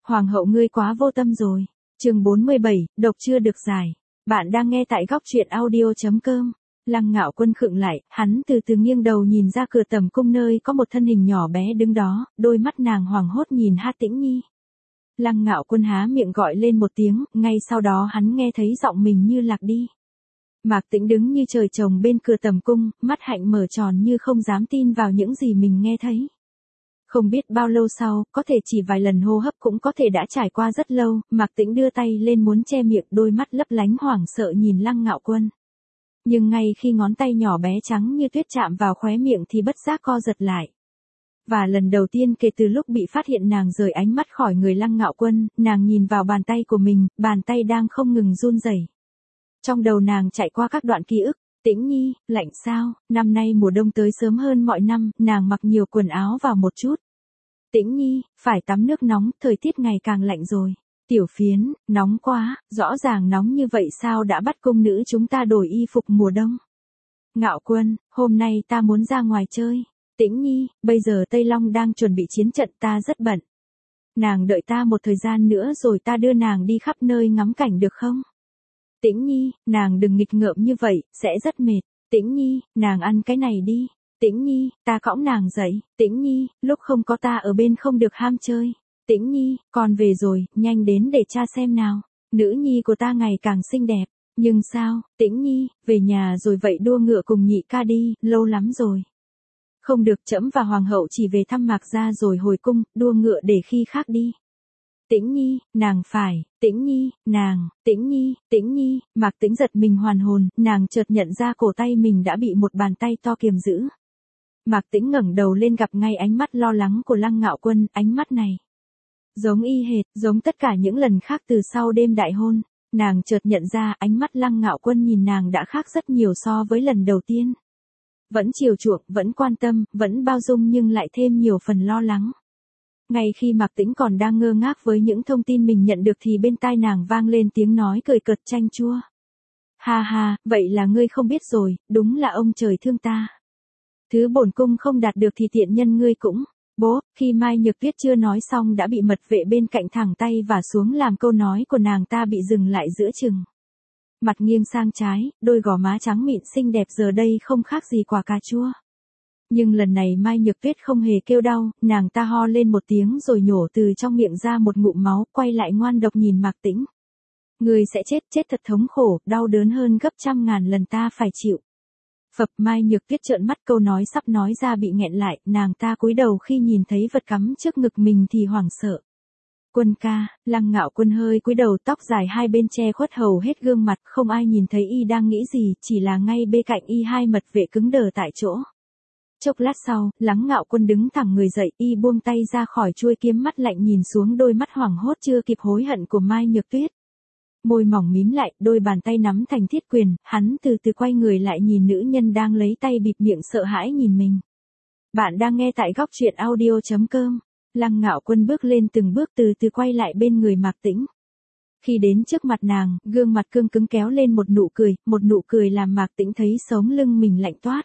Hoàng hậu ngươi quá vô tâm rồi. Chương 47, độc chưa được giải. Bạn đang nghe tại góc truyện audio.com. Lăng Ngạo Quân khựng lại, hắn từ từ nghiêng đầu nhìn ra cửa tầm cung nơi có một thân hình nhỏ bé đứng đó, đôi mắt nàng hoảng hốt nhìn Ha Tĩnh Nhi. Lăng Ngạo Quân há miệng gọi lên một tiếng, ngay sau đó hắn nghe thấy giọng mình như lạc đi. Mạc Tĩnh đứng như trời trồng bên cửa tầm cung, mắt hạnh mở tròn như không dám tin vào những gì mình nghe thấy. Không biết bao lâu sau, có thể chỉ vài lần hô hấp cũng có thể đã trải qua rất lâu, Mạc Tĩnh đưa tay lên muốn che miệng, đôi mắt lấp lánh hoảng sợ nhìn Lăng Ngạo Quân. Nhưng ngay khi ngón tay nhỏ bé trắng như tuyết chạm vào khóe miệng thì bất giác co giật lại. Và lần đầu tiên kể từ lúc bị phát hiện nàng rời ánh mắt khỏi người Lăng Ngạo Quân, nàng nhìn vào bàn tay của mình, bàn tay đang không ngừng run rẩy. Trong đầu nàng chạy qua các đoạn ký ức. Tĩnh Nhi, lạnh sao, năm nay mùa đông tới sớm hơn mọi năm, nàng mặc nhiều quần áo vào một chút. Tĩnh Nhi, phải tắm nước nóng, thời tiết ngày càng lạnh rồi. Tiểu Phiến, nóng quá, rõ ràng nóng như vậy sao đã bắt cung nữ chúng ta đổi y phục mùa đông. Ngạo Quân, hôm nay ta muốn ra ngoài chơi. Tĩnh Nhi, bây giờ Tây Long đang chuẩn bị chiến trận, ta rất bận. Nàng đợi ta một thời gian nữa rồi ta đưa nàng đi khắp nơi ngắm cảnh được không? Tĩnh Nhi, nàng đừng nghịch ngợm như vậy, sẽ rất mệt. Tĩnh Nhi, nàng ăn cái này đi. Tĩnh Nhi, ta cõng nàng dậy. Tĩnh Nhi, lúc không có ta ở bên không được ham chơi. Tĩnh Nhi, con về rồi, nhanh đến để cha xem nào. Nữ nhi của ta ngày càng xinh đẹp. Nhưng sao, Tĩnh Nhi, về nhà rồi vậy đua ngựa cùng nhị ca đi, lâu lắm rồi. Không được, trẫm và hoàng hậu chỉ về thăm Mạc gia rồi hồi cung, đua ngựa để khi khác đi. Tĩnh Nhi, nàng phải, Tĩnh Nhi, nàng, Tĩnh Nhi, Tĩnh Nhi, Mạc Tĩnh giật mình hoàn hồn, nàng chợt nhận ra cổ tay mình đã bị một bàn tay to kiềm giữ. Mạc Tĩnh ngẩng đầu lên gặp ngay ánh mắt lo lắng của Lăng Ngạo Quân, ánh mắt này giống y hệt, giống tất cả những lần khác từ sau đêm đại hôn, nàng chợt nhận ra ánh mắt Lăng Ngạo Quân nhìn nàng đã khác rất nhiều so với lần đầu tiên. Vẫn chiều chuộng, vẫn quan tâm, vẫn bao dung nhưng lại thêm nhiều phần lo lắng. Ngay khi Mạc Tĩnh còn đang ngơ ngác với những thông tin mình nhận được thì bên tai nàng vang lên tiếng nói cười cợt chanh chua. Ha ha, vậy là ngươi không biết rồi, đúng là ông trời thương ta. Thứ bổn cung không đạt được thì tiện nhân ngươi cũng. Bố, khi Mai Nhược Tuyết chưa nói xong đã bị mật vệ bên cạnh thẳng tay và xuống làm câu nói của nàng ta bị dừng lại giữa chừng. Mặt nghiêng sang trái, đôi gò má trắng mịn xinh đẹp giờ đây không khác gì quả cà chua. Nhưng lần này Mai Nhược Tuyết không hề kêu đau, nàng ta ho lên một tiếng rồi nhổ từ trong miệng ra một ngụm máu, quay lại ngoan độc nhìn Mạc Tĩnh. Ngươi sẽ chết, chết thật thống khổ, đau đớn hơn gấp trăm ngàn lần ta phải chịu. Phập, Mai Nhược Tuyết trợn mắt, câu nói sắp nói ra bị nghẹn lại, nàng ta cúi đầu khi nhìn thấy vật cắm trước ngực mình thì hoảng sợ. Quân ca, Lăng Ngạo Quân hơi cúi đầu, tóc dài hai bên che khuất hầu hết gương mặt, không ai nhìn thấy y đang nghĩ gì, chỉ là ngay bên cạnh y hai mật vệ cứng đờ tại chỗ. Chốc lát sau, Lăng Ngạo Quân đứng thẳng người dậy, y buông tay ra khỏi chuôi kiếm, mắt lạnh nhìn xuống đôi mắt hoảng hốt chưa kịp hối hận của Mai Nhược Tuyết. Môi mỏng mím lại, đôi bàn tay nắm thành thiết quyền, hắn từ từ quay người lại nhìn nữ nhân đang lấy tay bịt miệng sợ hãi nhìn mình. Bạn đang nghe tại góc truyện audio.com. Lăng Ngạo Quân bước lên từng bước từ từ quay lại bên người Mạc Tĩnh. Khi đến trước mặt nàng, gương mặt cương cứng kéo lên một nụ cười làm Mạc Tĩnh thấy sống lưng mình lạnh toát.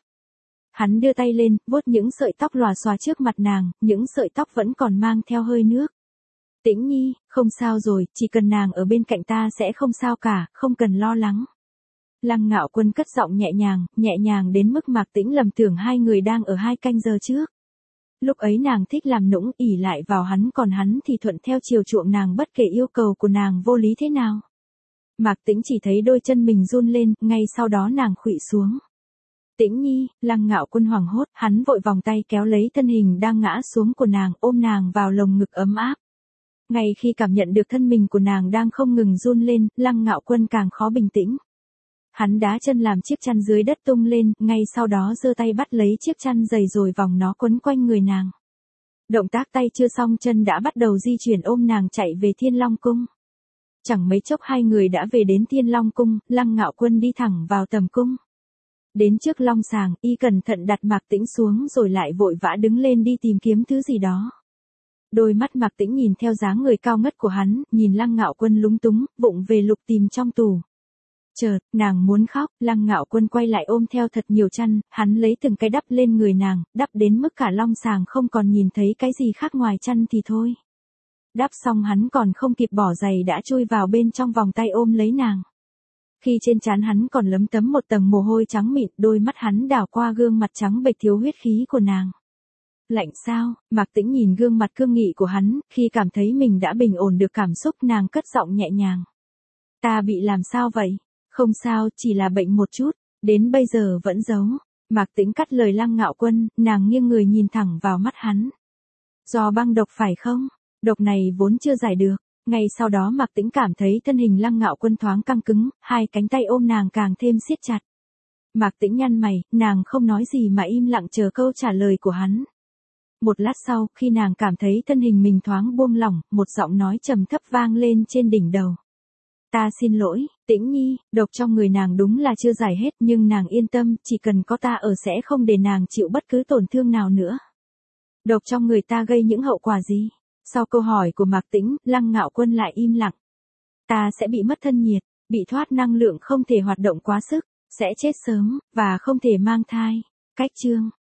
Hắn đưa tay lên, vuốt những sợi tóc lòa xòa trước mặt nàng, những sợi tóc vẫn còn mang theo hơi nước. Tĩnh Nhi, không sao rồi, chỉ cần nàng ở bên cạnh ta sẽ không sao cả, không cần lo lắng. Lăng Ngạo Quân cất giọng nhẹ nhàng đến mức Mạc Tĩnh lầm tưởng hai người đang ở 2 canh giờ trước. Lúc ấy nàng thích làm nũng, ỷ lại vào hắn, còn hắn thì thuận theo chiều chuộng nàng bất kể yêu cầu của nàng vô lý thế nào. Mạc Tĩnh chỉ thấy đôi chân mình run lên, ngay sau đó nàng khuỵu xuống. Tĩnh Nhi, Lăng Ngạo Quân hoảng hốt, hắn vội vòng tay kéo lấy thân hình đang ngã xuống của nàng, ôm nàng vào lồng ngực ấm áp. Ngay khi cảm nhận được thân mình của nàng đang không ngừng run lên, Lăng Ngạo Quân càng khó bình tĩnh. Hắn đá chân làm chiếc chăn dưới đất tung lên, ngay sau đó giơ tay bắt lấy chiếc chăn dày rồi vòng nó quấn quanh người nàng. Động tác tay chưa xong chân đã bắt đầu di chuyển ôm nàng chạy về Thiên Long Cung. Chẳng mấy chốc hai người đã về đến Thiên Long Cung, Lăng Ngạo Quân đi thẳng vào tầm cung. Đến trước long sàng, y cẩn thận đặt Mạc Tĩnh xuống rồi lại vội vã đứng lên đi tìm kiếm thứ gì đó. Đôi mắt Mạc Tĩnh nhìn theo dáng người cao ngất của hắn, nhìn Lăng Ngạo Quân lúng túng, vụng về lục tìm trong tủ. Chợt, nàng muốn khóc, Lăng Ngạo Quân quay lại ôm theo thật nhiều chăn, hắn lấy từng cái đắp lên người nàng, đắp đến mức cả long sàng không còn nhìn thấy cái gì khác ngoài chăn thì thôi. Đáp xong hắn còn không kịp bỏ giày đã chui vào bên trong vòng tay ôm lấy nàng. Khi trên trán hắn còn lấm tấm một tầng mồ hôi trắng mịn, đôi mắt hắn đảo qua gương mặt trắng bệch thiếu huyết khí của nàng. Lạnh sao? Mạc Tĩnh nhìn gương mặt cương nghị của hắn, khi cảm thấy mình đã bình ổn được cảm xúc nàng cất giọng nhẹ nhàng. Ta bị làm sao vậy? Không sao, chỉ là bệnh một chút, đến bây giờ vẫn giấu. Mạc Tĩnh cắt lời Lăng Ngạo Quân, nàng nghiêng người nhìn thẳng vào mắt hắn. Do băng độc phải không? Độc này vốn chưa giải được. Ngay sau đó Mạc Tĩnh cảm thấy thân hình Lăng Ngạo Quân thoáng căng cứng, hai cánh tay ôm nàng càng thêm siết chặt. Mạc Tĩnh nhăn mày, nàng không nói gì mà im lặng chờ câu trả lời của hắn. Một lát sau, khi nàng cảm thấy thân hình mình thoáng buông lỏng, một giọng nói trầm thấp vang lên trên đỉnh đầu. Ta xin lỗi, Tĩnh Nhi, độc trong người nàng đúng là chưa giải hết nhưng nàng yên tâm, chỉ cần có ta ở sẽ không để nàng chịu bất cứ tổn thương nào nữa. Độc trong người ta gây những hậu quả gì? Sau câu hỏi của Mạc Tĩnh, Lăng Ngạo Quân lại im lặng. Ta sẽ bị mất thân nhiệt, bị thoát năng lượng không thể hoạt động quá sức, sẽ chết sớm, và không thể mang thai. Cách chương